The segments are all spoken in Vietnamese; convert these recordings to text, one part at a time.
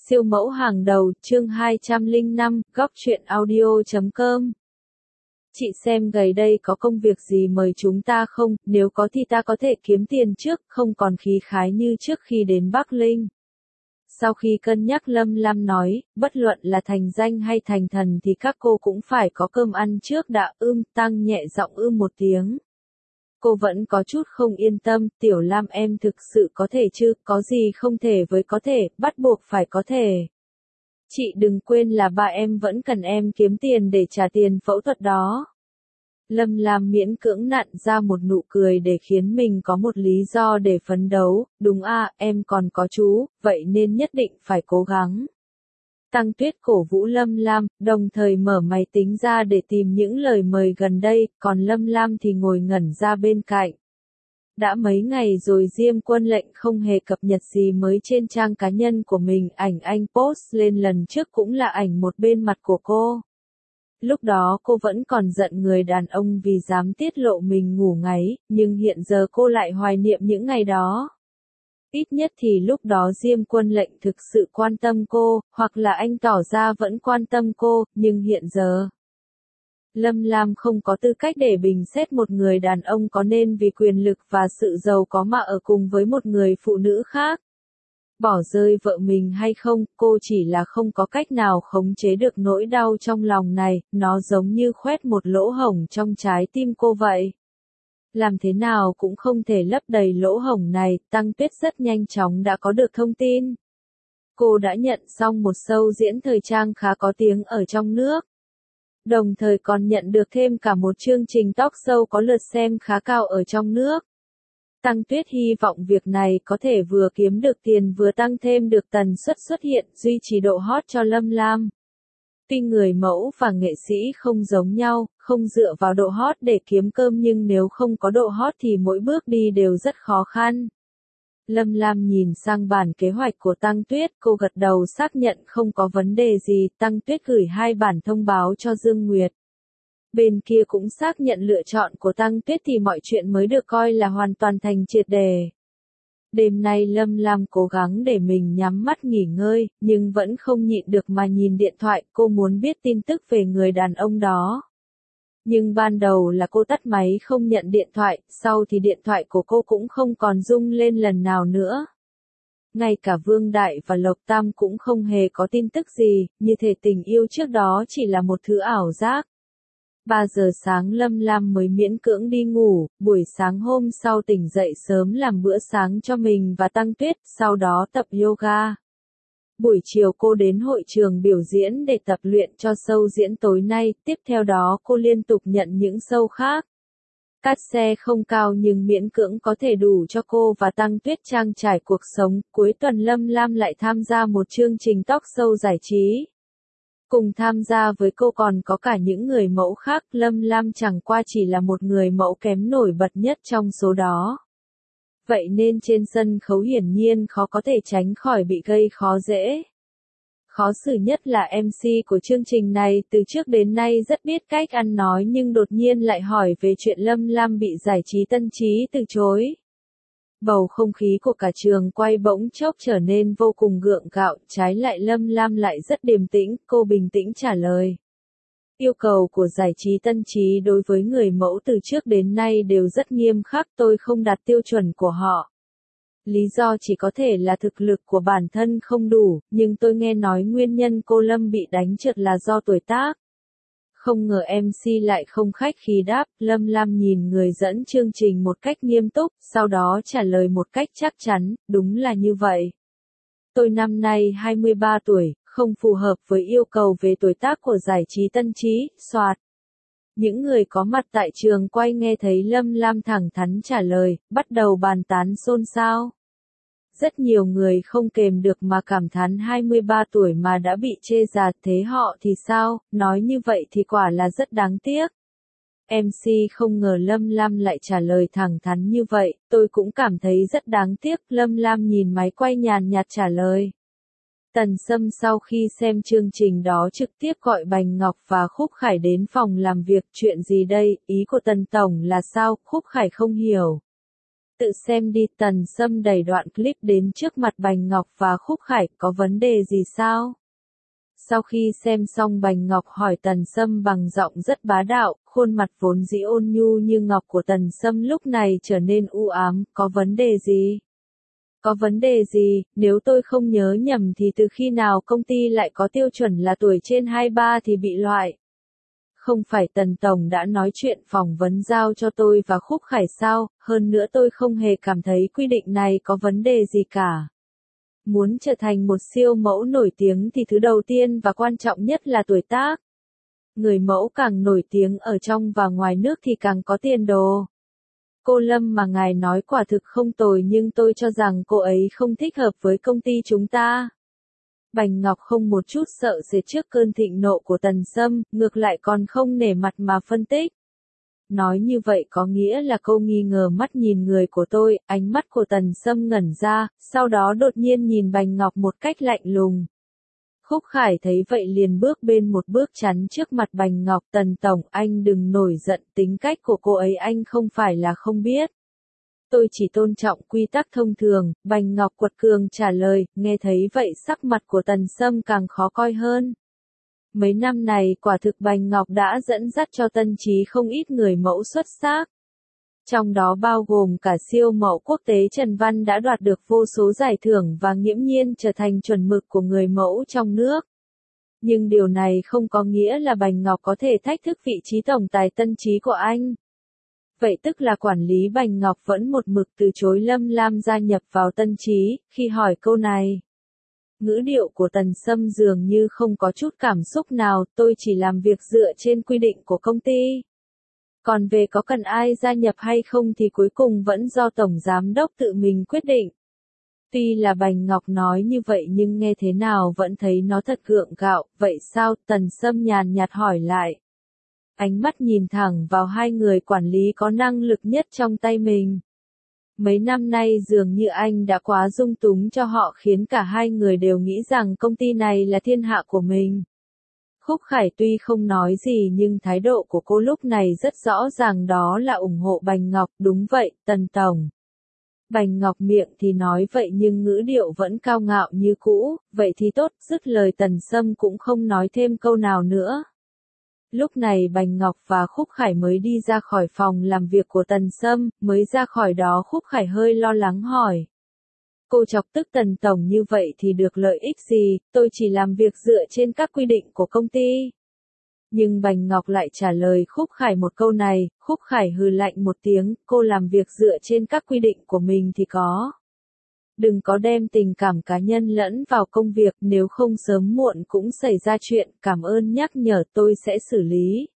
Siêu mẫu hàng đầu, chương 205, góc truyện audio.com. Chị xem gầy đây có công việc gì mời chúng ta không, nếu có thì ta có thể kiếm tiền trước, không còn khí khái như trước khi đến Bắc Linh. Sau khi cân nhắc Lâm Lam nói, bất luận là thành danh hay thành thần thì các cô cũng phải có cơm ăn trước đã. Tăng nhẹ giọng một tiếng. Cô vẫn có chút không yên tâm, Tiểu Lam em thực sự có thể chứ, có gì không thể với có thể, bắt buộc phải có thể. Chị đừng quên là ba em vẫn cần em kiếm tiền để trả tiền phẫu thuật đó. Lâm Lam miễn cưỡng nặn ra một nụ cười để khiến mình có một lý do để phấn đấu, đúng à, em còn có chú, vậy nên nhất định phải cố gắng. Tăng Tuyết cổ vũ Lâm Lam, đồng thời mở máy tính ra để tìm những lời mời gần đây, còn Lâm Lam thì ngồi ngẩn ra bên cạnh. Đã mấy ngày rồi Diêm Quân Lệnh không hề cập nhật gì mới trên trang cá nhân của mình, ảnh anh post lên lần trước cũng là ảnh một bên mặt của cô. Lúc đó cô vẫn còn giận người đàn ông vì dám tiết lộ mình ngủ ngáy, nhưng hiện giờ cô lại hoài niệm những ngày đó. Ít nhất thì lúc đó Diêm Quân Lệnh thực sự quan tâm cô, hoặc là anh tỏ ra vẫn quan tâm cô, nhưng hiện giờ Lâm Lam không có tư cách để bình xét một người đàn ông có nên vì quyền lực và sự giàu có mà ở cùng với một người phụ nữ khác. Bỏ rơi vợ mình hay không, cô chỉ là không có cách nào khống chế được nỗi đau trong lòng này, nó giống như khoét một lỗ hổng trong trái tim cô vậy. Làm thế nào cũng không thể lấp đầy lỗ hổng này, Tăng Tuyết rất nhanh chóng đã có được thông tin. Cô đã nhận xong một show diễn thời trang khá có tiếng ở trong nước. Đồng thời còn nhận được thêm cả một chương trình talk show có lượt xem khá cao ở trong nước. Tăng Tuyết hy vọng việc này có thể vừa kiếm được tiền vừa tăng thêm được tần suất xuất hiện, duy trì độ hot cho Lâm Lam. Tuy người mẫu và nghệ sĩ không giống nhau, không dựa vào độ hot để kiếm cơm nhưng nếu không có độ hot thì mỗi bước đi đều rất khó khăn. Lâm Lam nhìn sang bản kế hoạch của Tăng Tuyết, cô gật đầu xác nhận không có vấn đề gì, Tăng Tuyết gửi 2 bản thông báo cho Dương Nguyệt. Bên kia cũng xác nhận lựa chọn của Tăng Tuyết thì mọi chuyện mới được coi là hoàn toàn thành triệt đề. Đêm nay Lâm Lam cố gắng để mình nhắm mắt nghỉ ngơi, nhưng vẫn không nhịn được mà nhìn điện thoại, cô muốn biết tin tức về người đàn ông đó. Nhưng ban đầu là cô tắt máy không nhận điện thoại, sau thì điện thoại của cô cũng không còn rung lên lần nào nữa. Ngay cả Vương Đại và Lộc Tam cũng không hề có tin tức gì, như thể tình yêu trước đó chỉ là một thứ ảo giác. 3 giờ sáng Lâm Lam mới miễn cưỡng đi ngủ, buổi sáng hôm sau tỉnh dậy sớm làm bữa sáng cho mình và Tăng Tuyết, sau đó tập yoga. Buổi chiều cô đến hội trường biểu diễn để tập luyện cho show diễn tối nay, tiếp theo đó cô liên tục nhận những show khác. Cát xe không cao nhưng miễn cưỡng có thể đủ cho cô và Tăng Tuyết trang trải cuộc sống, cuối tuần Lâm Lam lại tham gia một chương trình talk show giải trí. Cùng tham gia với cô còn có cả những người mẫu khác, Lâm Lam chẳng qua chỉ là một người mẫu kém nổi bật nhất trong số đó. Vậy nên trên sân khấu hiển nhiên khó có thể tránh khỏi bị gây khó dễ. Khó xử nhất là MC của chương trình này từ trước đến nay rất biết cách ăn nói nhưng đột nhiên lại hỏi về chuyện Lâm Lam bị giải trí Tân Trí từ chối. Bầu không khí của cả trường quay bỗng chốc trở nên vô cùng gượng gạo, trái lại Lâm Lam lại rất điềm tĩnh, cô bình tĩnh trả lời. Yêu cầu của giải trí Tân Trí đối với người mẫu từ trước đến nay đều rất nghiêm khắc, tôi không đạt tiêu chuẩn của họ. Lý do chỉ có thể là thực lực của bản thân không đủ, nhưng tôi nghe nói nguyên nhân cô Lâm bị đánh trượt là do tuổi tác. Không ngờ MC lại không khách khí đáp, Lâm Lam nhìn người dẫn chương trình một cách nghiêm túc, sau đó trả lời một cách chắc chắn, đúng là như vậy. Tôi năm nay 23 tuổi, không phù hợp với yêu cầu về tuổi tác của giải trí Tân Trí, soạt. Những người có mặt tại trường quay nghe thấy Lâm Lam thẳng thắn trả lời, bắt đầu bàn tán xôn xao. Rất nhiều người không kềm được mà cảm thán 23 tuổi mà đã bị chê già, thế họ thì sao, nói như vậy thì quả là rất đáng tiếc. MC không ngờ Lâm Lam lại trả lời thẳng thắn như vậy, tôi cũng cảm thấy rất đáng tiếc, Lâm Lam nhìn máy quay nhàn nhạt trả lời. Tần Sâm sau khi xem chương trình đó trực tiếp gọi Bành Ngọc và Khúc Khải đến phòng làm việc, chuyện gì đây, ý của Tần Tổng là sao, Khúc Khải không hiểu. Tự xem đi, Tần Sâm đẩy đoạn clip đến trước mặt Bành Ngọc và Khúc Khải, có vấn đề gì sao? Sau khi xem xong Bành Ngọc hỏi Tần Sâm bằng giọng rất bá đạo, khuôn mặt vốn dĩ ôn nhu như ngọc của Tần Sâm lúc này trở nên u ám, có vấn đề gì? Có vấn đề gì, nếu tôi không nhớ nhầm thì từ khi nào công ty lại có tiêu chuẩn là tuổi trên 23 thì bị loại? Không phải Tần Tổng đã nói chuyện phỏng vấn giao cho tôi và Khúc Khải sao, hơn nữa tôi không hề cảm thấy quy định này có vấn đề gì cả. Muốn trở thành một siêu mẫu nổi tiếng thì thứ đầu tiên và quan trọng nhất là tuổi tác. Người mẫu càng nổi tiếng ở trong và ngoài nước thì càng có tiền đồ. Cô Lâm mà ngài nói quả thực không tồi nhưng tôi cho rằng cô ấy không thích hợp với công ty chúng ta. Bành Ngọc không một chút sợ sệt trước cơn thịnh nộ của Tần Sâm, ngược lại còn không nể mặt mà phân tích. Nói như vậy có nghĩa là cô nghi ngờ mắt nhìn người của tôi, ánh mắt của Tần Sâm ngẩn ra, sau đó đột nhiên nhìn Bành Ngọc một cách lạnh lùng. Khúc Khải thấy vậy liền bước bên một bước chắn trước mặt Bành Ngọc. Tần Tổng, anh đừng nổi giận, tính cách của cô ấy anh không phải là không biết. Tôi chỉ tôn trọng quy tắc thông thường, Bành Ngọc quật cường trả lời, nghe thấy vậy sắc mặt của Tần Sâm càng khó coi hơn. Mấy năm này quả thực Bành Ngọc đã dẫn dắt cho Tân Chí không ít người mẫu xuất sắc. Trong đó bao gồm cả siêu mẫu quốc tế Trần Văn đã đoạt được vô số giải thưởng và nghiễm nhiên trở thành chuẩn mực của người mẫu trong nước. Nhưng điều này không có nghĩa là Bành Ngọc có thể thách thức vị trí tổng tài Tân Chí của anh. Vậy tức là quản lý Bành Ngọc vẫn một mực từ chối Lâm Lam gia nhập vào Tân Chí, khi hỏi câu này. Ngữ điệu của Tần Sâm dường như không có chút cảm xúc nào, tôi chỉ làm việc dựa trên quy định của công ty. Còn về có cần ai gia nhập hay không thì cuối cùng vẫn do Tổng Giám Đốc tự mình quyết định. Tuy là Bành Ngọc nói như vậy nhưng nghe thế nào vẫn thấy nó thật gượng gạo, vậy sao? Tần Sâm nhàn nhạt hỏi lại. Ánh mắt nhìn thẳng vào hai người quản lý có năng lực nhất trong tay mình. Mấy năm nay dường như anh đã quá dung túng cho họ khiến cả hai người đều nghĩ rằng công ty này là thiên hạ của mình. Khúc Khải tuy không nói gì nhưng thái độ của cô lúc này rất rõ ràng đó là ủng hộ Bành Ngọc, đúng vậy, Tần Tổng. Bành Ngọc miệng thì nói vậy nhưng ngữ điệu vẫn cao ngạo như cũ, vậy thì tốt, dứt lời Tần Sâm cũng không nói thêm câu nào nữa. Lúc này Bành Ngọc và Khúc Khải mới đi ra khỏi phòng làm việc của Tần Sâm, mới ra khỏi đó Khúc Khải hơi lo lắng hỏi. Cô chọc tức Tần Tổng như vậy thì được lợi ích gì, tôi chỉ làm việc dựa trên các quy định của công ty. Nhưng Bành Ngọc lại trả lời Khúc Khải một câu này, Khúc Khải hừ lạnh một tiếng, cô làm việc dựa trên các quy định của mình thì có. Đừng có đem tình cảm cá nhân lẫn vào công việc, nếu không sớm muộn cũng xảy ra chuyện, cảm ơn nhắc nhở tôi sẽ xử lý.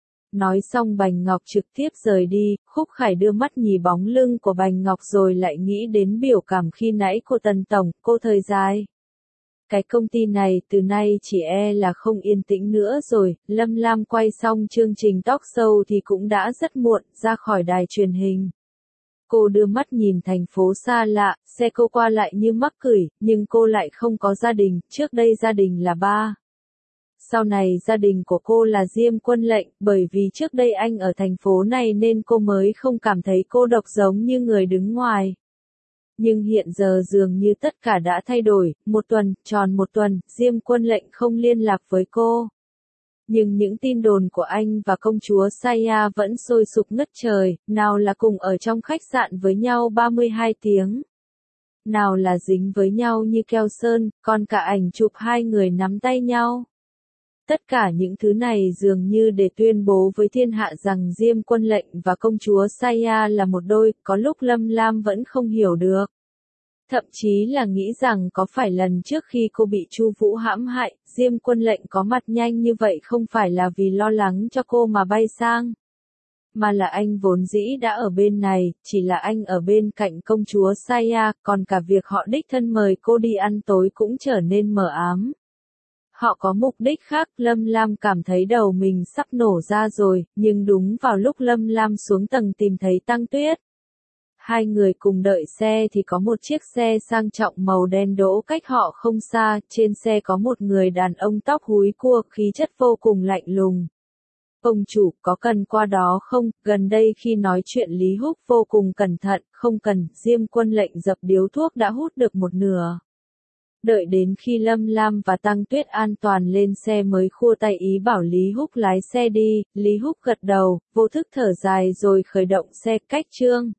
Nói xong Bành Ngọc trực tiếp rời đi, Khúc Khải đưa mắt nhìn bóng lưng của Bành Ngọc rồi lại nghĩ đến biểu cảm khi nãy của Tần Tổng, cô thời dài. Cái công ty này từ nay chỉ là không yên tĩnh nữa rồi, Lâm Lam quay xong chương trình talk show thì cũng đã rất muộn, ra khỏi đài truyền hình. Cô đưa mắt nhìn thành phố xa lạ, xe cô qua lại như mắc cười, nhưng cô lại không có gia đình, trước đây gia đình là ba. Sau này gia đình của cô là Diêm Quân Lệnh, bởi vì trước đây anh ở thành phố này nên cô mới không cảm thấy cô độc giống như người đứng ngoài. Nhưng hiện giờ dường như tất cả đã thay đổi, tròn một tuần, Diêm Quân Lệnh không liên lạc với cô. Nhưng những tin đồn của anh và công chúa Saya vẫn sôi sục ngất trời, nào là cùng ở trong khách sạn với nhau 32 tiếng. Nào là dính với nhau như keo sơn, còn cả ảnh chụp hai người nắm tay nhau. Tất cả những thứ này dường như để tuyên bố với thiên hạ rằng Diêm Quân Lệnh và công chúa Saya là một đôi, có lúc Lâm Lam vẫn không hiểu được. Thậm chí là nghĩ rằng có phải lần trước khi cô bị Chu Vũ hãm hại, Diêm Quân Lệnh có mặt nhanh như vậy không phải là vì lo lắng cho cô mà bay sang. Mà là anh vốn dĩ đã ở bên này, chỉ là anh ở bên cạnh công chúa Saya, còn cả việc họ đích thân mời cô đi ăn tối cũng trở nên mờ ám. Họ có mục đích khác, Lâm Lam cảm thấy đầu mình sắp nổ ra rồi, nhưng đúng vào lúc Lâm Lam xuống tầng tìm thấy Tăng Tuyết. Hai người cùng đợi xe thì có một chiếc xe sang trọng màu đen đỗ cách họ không xa, trên xe có một người đàn ông tóc húi cua khí chất vô cùng lạnh lùng. Ông chủ, có cần qua đó không? Gần đây khi nói chuyện Lý Húc vô cùng cẩn thận, không cần, Diêm Quân lệnh dập điếu thuốc đã hút được một nửa. Đợi đến khi Lâm Lam và Tăng Tuyết an toàn lên xe mới khua tay ý bảo Lý Húc lái xe đi, Lý Húc gật đầu, vô thức thở dài rồi khởi động xe cách Trương.